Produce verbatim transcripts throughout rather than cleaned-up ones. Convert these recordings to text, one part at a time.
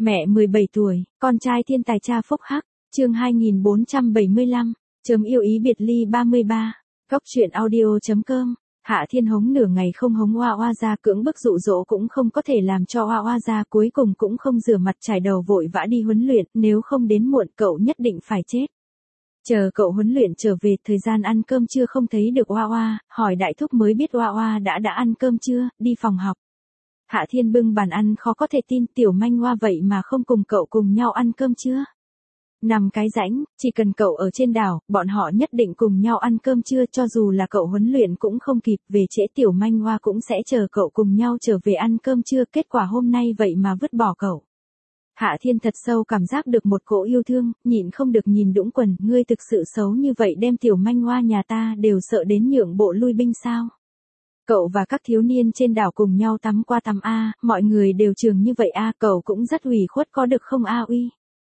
Mẹ mười bảy tuổi, con trai thiên tài cha phúc hắc, chương hai nghìn bốn trăm bảy mươi lăm, chấm yêu ý biệt ly ba mươi ba, góc truyện audio.com. Hạ Thiên hống nửa ngày không hống Oa Oa ra, cưỡng bức dụ dỗ cũng không có thể làm cho Oa Oa ra, cuối cùng cũng không rửa mặt trải đầu vội vã đi huấn luyện, nếu không đến muộn cậu nhất định phải chết. Chờ cậu huấn luyện trở về, thời gian ăn cơm trưa không thấy được Oa Oa, hỏi đại thúc mới biết Oa Oa đã đã ăn cơm trưa, đi phòng học. Hạ Thiên bưng bàn ăn, khó có thể tin tiểu manh Oa vậy mà không cùng cậu cùng nhau ăn cơm trưa. Nằm cái rãnh, chỉ cần cậu ở trên đảo, bọn họ nhất định cùng nhau ăn cơm trưa, cho dù là cậu huấn luyện cũng không kịp, về trễ tiểu manh Hoa cũng sẽ chờ cậu cùng nhau trở về ăn cơm trưa, kết quả hôm nay vậy mà vứt bỏ cậu. Hạ Thiên thật sâu cảm giác được một cỗ yêu thương, nhịn không được nhìn Đũng Quần, ngươi thực sự xấu như vậy đem tiểu manh Hoa nhà ta đều sợ đến nhượng bộ lui binh sao? Cậu và các thiếu niên trên đảo cùng nhau tắm qua tắm a, mọi người đều trường như vậy a, cậu cũng rất ủy khuất có được không a uy?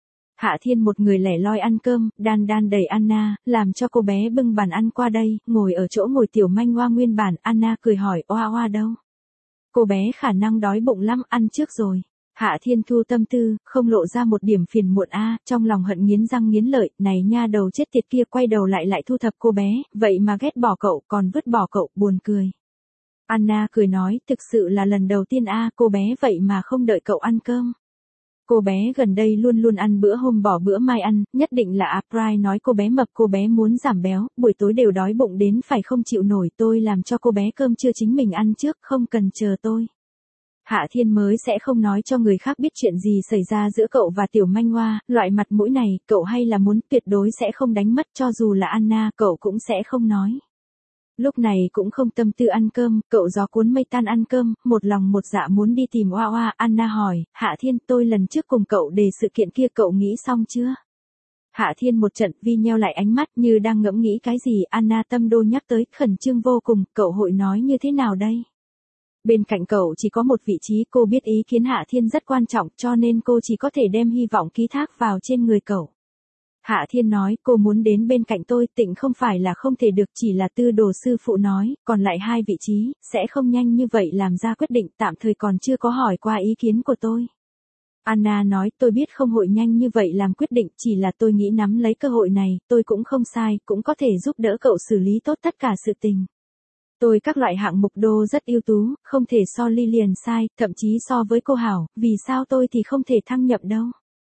Hạ Thiên một người lẻ loi ăn cơm, đan đan đẩy Anna, làm cho cô bé bưng bàn ăn qua đây, ngồi ở chỗ ngồi tiểu manh Hoa nguyên bản, Anna cười hỏi Oa Oa đâu? Cô bé khả năng đói bụng lắm, ăn trước rồi. Hạ Thiên thu tâm tư, không lộ ra một điểm phiền muộn a, trong lòng hận nghiến răng nghiến lợi, này nha đầu chết tiệt kia, quay đầu lại lại thu thập cô bé, vậy mà ghét bỏ cậu, còn vứt bỏ cậu, buồn cười. Anna cười nói, thực sự là lần đầu tiên a, cô bé vậy mà không đợi cậu ăn cơm. Cô bé gần đây luôn luôn ăn bữa hôm bỏ bữa mai ăn, nhất định là April nói cô bé mập, cô bé muốn giảm béo, buổi tối đều đói bụng đến phải không chịu nổi, tôi làm cho cô bé cơm trưa chính mình ăn trước, không cần chờ tôi. Hạ Thiên mới sẽ không nói cho người khác biết chuyện gì xảy ra giữa cậu và tiểu manh Hoa, loại mặt mũi này, cậu hay là muốn, tuyệt đối sẽ không đánh mất, cho dù là Anna, cậu cũng sẽ không nói. Lúc này cũng không tâm tư ăn cơm, cậu gió cuốn mây tan ăn cơm, một lòng một dạ muốn đi tìm Oa Oa. Anna hỏi, Hạ Thiên, tôi lần trước cùng cậu đề sự kiện kia cậu nghĩ xong chưa? Hạ Thiên một trận vi nheo lại ánh mắt như đang ngẫm nghĩ cái gì. Anna tâm đô nhắc tới, khẩn trương vô cùng, cậu hội nói như thế nào đây? Bên cạnh cậu chỉ có một vị trí, cô biết ý kiến Hạ Thiên rất quan trọng, cho nên cô chỉ có thể đem hy vọng ký thác vào trên người cậu. Hạ Thiên nói, cô muốn đến bên cạnh tôi, tịnh không phải là không thể được, chỉ là Tư Đồ sư phụ nói, còn lại hai vị trí, sẽ không nhanh như vậy làm ra quyết định, tạm thời còn chưa có hỏi qua ý kiến của tôi. Anna nói, tôi biết không hội nhanh như vậy làm quyết định, chỉ là tôi nghĩ nắm lấy cơ hội này, tôi cũng không sai, cũng có thể giúp đỡ cậu xử lý tốt tất cả sự tình. Tôi các loại hạng mục đô rất ưu tú, không thể so Lilian sai, thậm chí so với cô Hảo, vì sao tôi thì không thể thăng nhập đâu.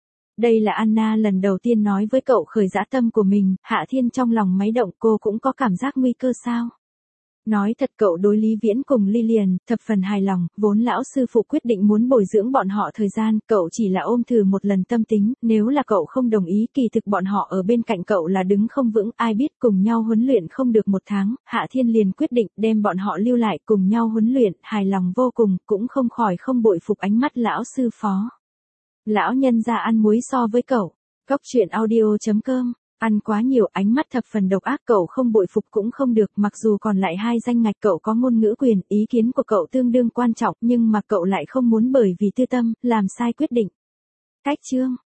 Đây là Anna lần đầu tiên nói với cậu khởi dã tâm của mình, Hạ Thiên trong lòng máy động, cô cũng có cảm giác nguy cơ sao. Nói thật cậu đối Lý Viễn cùng Lilian, thập phần hài lòng, vốn lão sư phụ quyết định muốn bồi dưỡng bọn họ thời gian, cậu chỉ là ôm thử một lần tâm tính, nếu là cậu không đồng ý, kỳ thực bọn họ ở bên cạnh cậu là đứng không vững, ai biết cùng nhau huấn luyện không được một tháng, Hạ Thiên liền quyết định đem bọn họ lưu lại cùng nhau huấn luyện, hài lòng vô cùng, cũng không khỏi không bội phục ánh mắt lão sư phó. Lão nhân ra ăn muối so với cậu. Góc truyện audio.com. Ăn quá nhiều, ánh mắt thập phần độc ác, cậu không bội phục cũng không được, mặc dù còn lại hai danh ngạch cậu có ngôn ngữ quyền, ý kiến của cậu tương đương quan trọng, nhưng mà cậu lại không muốn bởi vì tư tâm, làm sai quyết định. Cách chương.